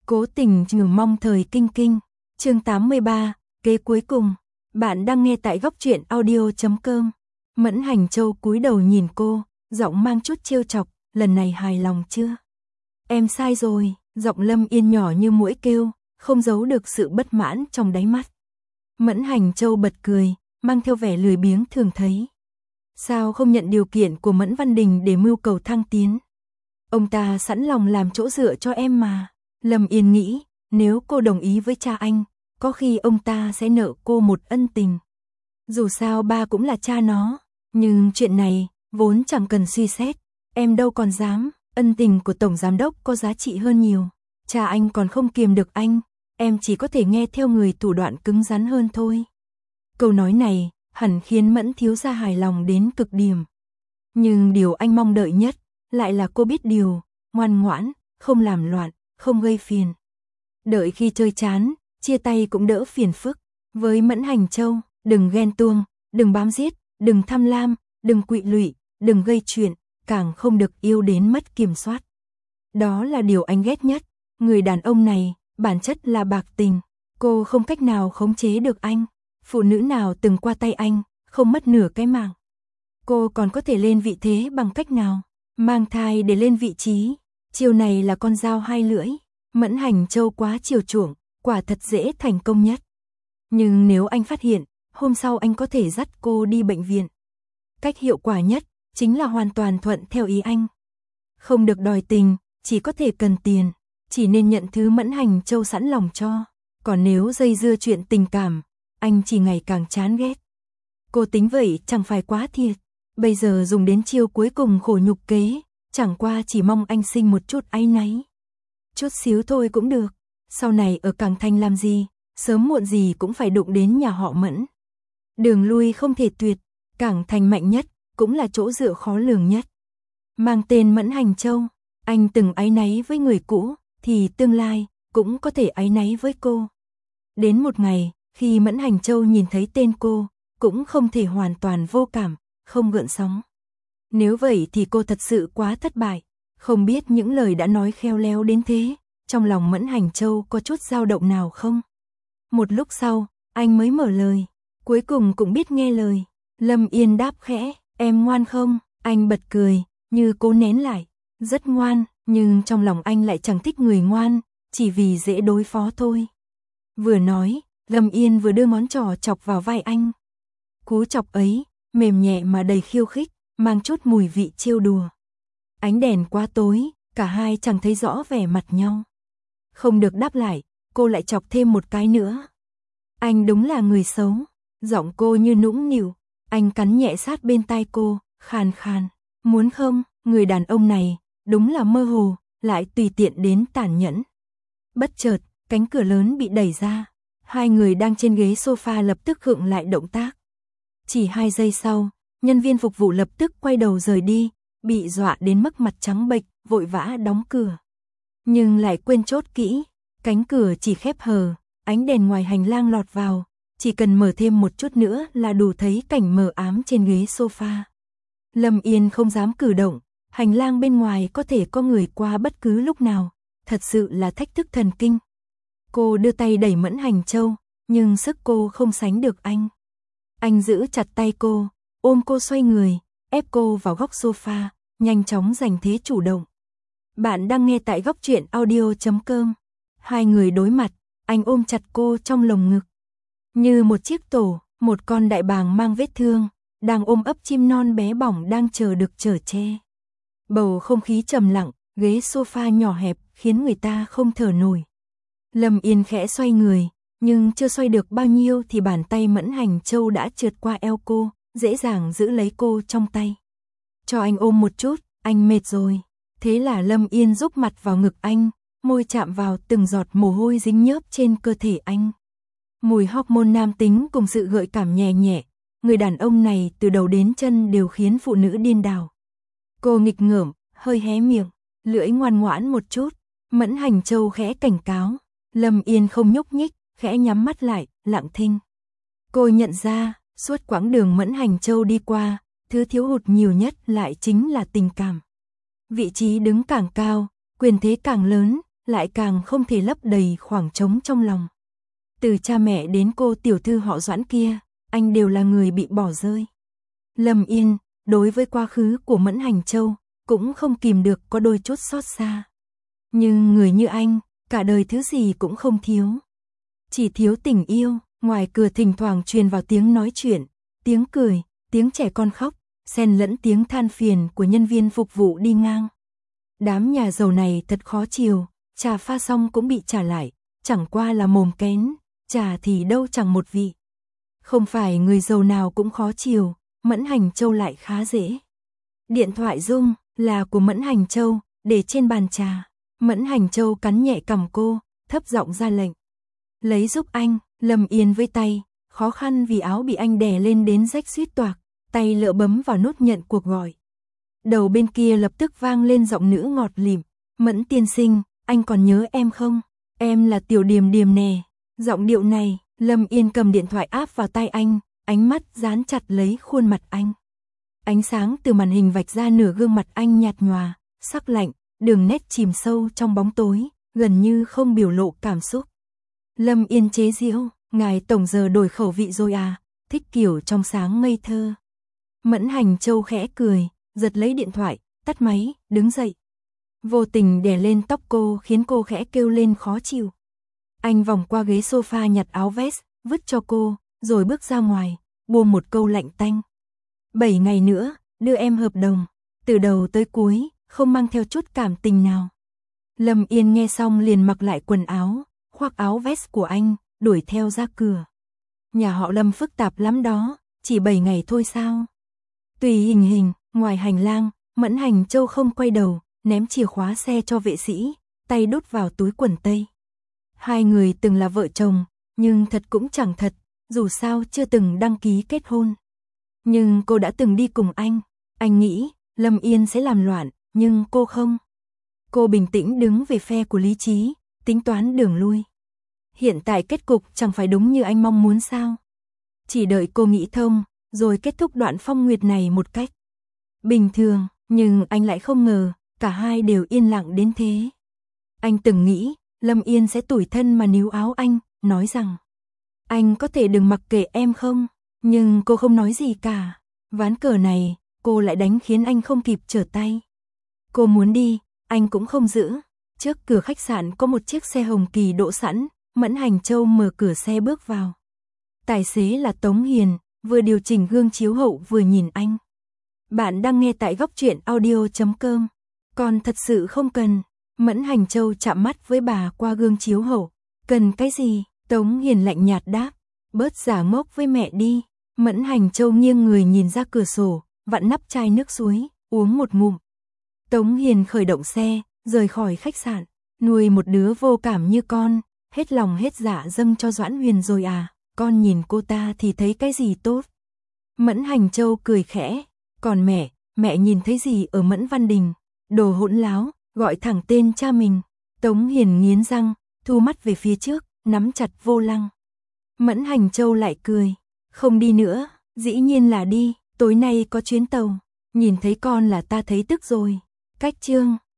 Cố tình trừ mong thời kinh kinh. Chương 83, kế cuối cùng. Bạn đang nghe tại góc truyện audio.com. Mẫn Hành Châu cúi đầu nhìn cô, giọng mang chút trêu chọc, lần này hài lòng chưa? Em sai rồi, giọng Lâm Yên nhỏ như muỗi kêu, không giấu được sự bất mãn trong đáy mắt. Mẫn Hành Châu bật cười, mang theo vẻ lười biếng thường thấy. Sao không nhận điều kiện của Mẫn Văn Đình để mưu cầu thăng tiến? Ông ta sẵn lòng làm chỗ dựa cho em mà. Lâm Yên nghĩ, nếu cô đồng ý với cha anh, có khi ông ta sẽ nợ cô một ân tình. Dù sao ba cũng là cha nó, nhưng chuyện này vốn chẳng cần suy xét, em đâu còn dám, ân tình của tổng giám đốc có giá trị hơn nhiều. Cha anh còn không kiềm được anh, em chỉ có thể nghe theo người thủ đoạn cứng rắn hơn thôi. Câu nói này hẳn khiến Mẫn thiếu gia hài lòng đến cực điểm. Nhưng điều anh mong đợi nhất lại là cô biết điều, ngoan ngoãn, không làm loạn, không gây phiền. Đợi khi chơi chán, chia tay cũng đỡ phiền phức. Với Mẫn Hành Châu, đừng ghen tuông, đừng bám giết, đừng tham lam, đừng quỵ lụy, đừng gây chuyện, càng không được yêu đến mất kiểm soát. Đó là điều anh ghét nhất. Người đàn ông này, bản chất là bạc tình. Cô không cách nào khống chế được anh. Phụ nữ nào từng qua tay anh, không mất nửa cái mạng. Cô còn có thể lên vị thế bằng cách nào? Mang thai để lên vị trí. Chiêu này là con dao hai lưỡi. Mẫn Hành Châu quá chiều chuộng, quả thật dễ thành công nhất. Nhưng nếu anh phát hiện, hôm sau anh có thể dắt cô đi bệnh viện. Cách hiệu quả nhất chính là hoàn toàn thuận theo ý anh. Không được đòi tình, chỉ có thể cần tiền. Chỉ nên nhận thứ Mẫn Hành Châu sẵn lòng cho. Còn nếu dây dưa chuyện tình cảm, anh chỉ ngày càng chán ghét. Cô tính vậy chẳng phải quá thiệt. Bây giờ dùng đến chiêu cuối cùng khổ nhục kế, chẳng qua chỉ mong anh sinh một chút áy náy. Chút xíu thôi cũng được. Sau này ở Cảng Thành làm gì, sớm muộn gì cũng phải đụng đến nhà họ Mẫn. Đường lui không thể tuyệt, Cảng Thành mạnh nhất, cũng là chỗ dựa khó lường nhất. Mang tên Mẫn Hành Châu, anh từng áy náy với người cũ, thì tương lai cũng có thể áy náy với cô. Đến một ngày, khi Mẫn Hành Châu nhìn thấy tên cô, cũng không thể hoàn toàn vô cảm, không gợn sóng. Nếu vậy thì cô thật sự quá thất bại, không biết những lời đã nói khéo léo đến thế, trong lòng Mẫn Hành Châu có chút dao động nào không? Một lúc sau, anh mới mở lời, cuối cùng cũng biết nghe lời. Lâm Yên đáp khẽ, em ngoan không? Anh bật cười, như cố nén lại, rất ngoan, nhưng trong lòng anh lại chẳng thích người ngoan, chỉ vì dễ đối phó thôi. Vừa nói, Lâm Yên vừa đưa ngón trỏ chọc vào vai anh. Cú chọc ấy, mềm nhẹ mà đầy khiêu khích, mang chút mùi vị trêu đùa. Ánh đèn quá tối, cả hai chẳng thấy rõ vẻ mặt nhau. Không được đáp lại, cô lại chọc thêm một cái nữa. Anh đúng là người xấu, giọng cô như nũng nịu, anh cắn nhẹ sát bên tai cô, khàn khàn, muốn không, người đàn ông này, đúng là mơ hồ, lại tùy tiện đến tàn nhẫn. Bất chợt, cánh cửa lớn bị đẩy ra, hai người đang trên ghế sofa lập tức khựng lại động tác. Chỉ 2 giây sau, nhân viên phục vụ lập tức quay đầu rời đi, bị dọa đến mức mặt trắng bệch, vội vã đóng cửa. Nhưng lại quên chốt kỹ, cánh cửa chỉ khép hờ, ánh đèn ngoài hành lang lọt vào, chỉ cần mở thêm một chút nữa là đủ thấy cảnh mờ ám trên ghế sofa. Lâm Yên không dám cử động, hành lang bên ngoài có thể có người qua bất cứ lúc nào, thật sự là thách thức thần kinh. Cô đưa tay đẩy Mẫn Hành Châu, nhưng sức cô không sánh được anh. Anh giữ chặt tay cô, ôm cô xoay người, ép cô vào góc sofa, nhanh chóng giành thế chủ động. Bạn đang nghe tại góc truyện audio.com. Hai người đối mặt, anh ôm chặt cô trong lồng ngực. Như một chiếc tổ, một con đại bàng mang vết thương, đang ôm ấp chim non bé bỏng đang chờ được chở che. Bầu không khí trầm lặng, ghế sofa nhỏ hẹp khiến người ta không thở nổi. Lâm Yên khẽ xoay người, nhưng chưa xoay được bao nhiêu thì bàn tay Mẫn Hành Châu đã trượt qua eo cô, dễ dàng giữ lấy cô trong tay. Cho anh ôm một chút, anh mệt rồi. Thế là Lâm Yên rúc mặt vào ngực anh, môi chạm vào từng giọt mồ hôi dính nhớp trên cơ thể anh. Mùi hormone nam tính cùng sự gợi cảm nhẹ nhẹ, người đàn ông này từ đầu đến chân đều khiến phụ nữ điên đảo. Cô nghịch ngợm, hơi hé miệng, lưỡi ngoan ngoãn một chút. Mẫn Hành Châu khẽ cảnh cáo. Lâm Yên không nhúc nhích, khẽ nhắm mắt lại, lặng thinh. Cô nhận ra, suốt quãng đường Mẫn Hành Châu đi qua, thứ thiếu hụt nhiều nhất lại chính là tình cảm. Vị trí đứng càng cao, quyền thế càng lớn, lại càng không thể lấp đầy khoảng trống trong lòng. Từ cha mẹ đến cô tiểu thư họ Doãn kia, anh đều là người bị bỏ rơi. Lâm Yên, đối với quá khứ của Mẫn Hành Châu, cũng không kìm được có đôi chút xót xa. Nhưng người như anh, cả đời thứ gì cũng không thiếu. Chỉ thiếu tình yêu. Ngoài cửa thỉnh thoảng truyền vào tiếng nói chuyện, tiếng cười, tiếng trẻ con khóc, xen lẫn tiếng than phiền của nhân viên phục vụ đi ngang. Đám nhà giàu này thật khó chiều, trà pha xong cũng bị trả lại, chẳng qua là mồm kén, trà thì đâu chẳng một vị. Không phải người giàu nào cũng khó chiều, Mẫn Hành Châu lại khá dễ. Điện thoại rung, là của Mẫn Hành Châu, để trên bàn trà. Mẫn Hành Châu cắn nhẹ cằm cô, thấp giọng ra lệnh. Lấy giúp anh. Lâm Yên với tay, khó khăn vì áo bị anh đè lên đến rách suýt toạc, tay lỡ bấm vào nút nhận cuộc gọi. Đầu bên kia lập tức vang lên giọng nữ ngọt lịm, Mẫn tiên sinh, anh còn nhớ em không? Em là Tiểu Điềm Điềm nè. Giọng điệu này, Lâm Yên cầm điện thoại áp vào tay anh, ánh mắt dán chặt lấy khuôn mặt anh. Ánh sáng từ màn hình vạch ra nửa gương mặt anh nhạt nhòa, sắc lạnh, đường nét chìm sâu trong bóng tối, gần như không biểu lộ cảm xúc. Lâm Yên chế giễu, ngài tổng giờ đổi khẩu vị rồi à, thích kiểu trong sáng ngây thơ. Mẫn Hành Châu khẽ cười, giật lấy điện thoại, tắt máy, đứng dậy. Vô tình đè lên tóc cô khiến cô khẽ kêu lên khó chịu. Anh vòng qua ghế sofa nhặt áo vest, vứt cho cô, rồi bước ra ngoài, buông một câu lạnh tanh. 7 ngày nữa, đưa em hợp đồng, từ đầu tới cuối, không mang theo chút cảm tình nào. Lâm Yên nghe xong liền mặc lại quần áo, khoác áo vest của anh, đuổi theo ra cửa. Nhà họ Lâm phức tạp lắm đó, chỉ 7 ngày thôi sao? Tùy hình, ngoài hành lang, Mẫn Hành Châu không quay đầu, ném chìa khóa xe cho vệ sĩ, tay đút vào túi quần tây. Hai người từng là vợ chồng, nhưng thật cũng chẳng thật, dù sao chưa từng đăng ký kết hôn. Nhưng cô đã từng đi cùng anh nghĩ Lâm Yên sẽ làm loạn, nhưng cô không. Cô bình tĩnh đứng về phe của lý trí, tính toán đường lui. Hiện tại kết cục chẳng phải đúng như anh mong muốn sao? Chỉ đợi cô nghĩ thông, rồi kết thúc đoạn phong nguyệt này một cách bình thường, nhưng anh lại không ngờ, cả hai đều yên lặng đến thế. Anh từng nghĩ, Lâm Yên sẽ tủi thân mà níu áo anh, nói rằng anh có thể đừng mặc kệ em không? Nhưng cô không nói gì cả. Ván cờ này, cô lại đánh khiến anh không kịp trở tay. Cô muốn đi, anh cũng không giữ. Trước cửa khách sạn có một chiếc xe hồng kỳ đỗ sẵn, Mẫn Hành Châu mở cửa xe bước vào. Tài xế là Tống Hiền, vừa điều chỉnh gương chiếu hậu vừa nhìn anh. Bạn đang nghe tại Góc Truyện Audio.com. Còn thật sự không cần. Mẫn Hành Châu chạm mắt với bà qua gương chiếu hậu. Cần cái gì? Tống Hiền lạnh nhạt đáp. Bớt giả ngốc với mẹ đi. Mẫn Hành Châu nghiêng người nhìn ra cửa sổ, vặn nắp chai nước suối, uống một ngụm. Tống Hiền khởi động xe, rời khỏi khách sạn. Nuôi một đứa vô cảm như con, hết lòng hết dạ dâng cho Doãn Huyền rồi à? Con nhìn cô ta thì thấy cái gì tốt? Mẫn Hành Châu cười khẽ. Còn mẹ nhìn thấy gì ở Mẫn Văn Đình? Đồ hỗn láo, gọi thẳng tên cha mình. Tống Hiền nghiến răng, thu mắt về phía trước, nắm chặt vô lăng. Mẫn Hành Châu lại cười. Không đi nữa, dĩ nhiên là đi, tối nay có chuyến tàu. Nhìn thấy con là ta thấy tức rồi. Cách chương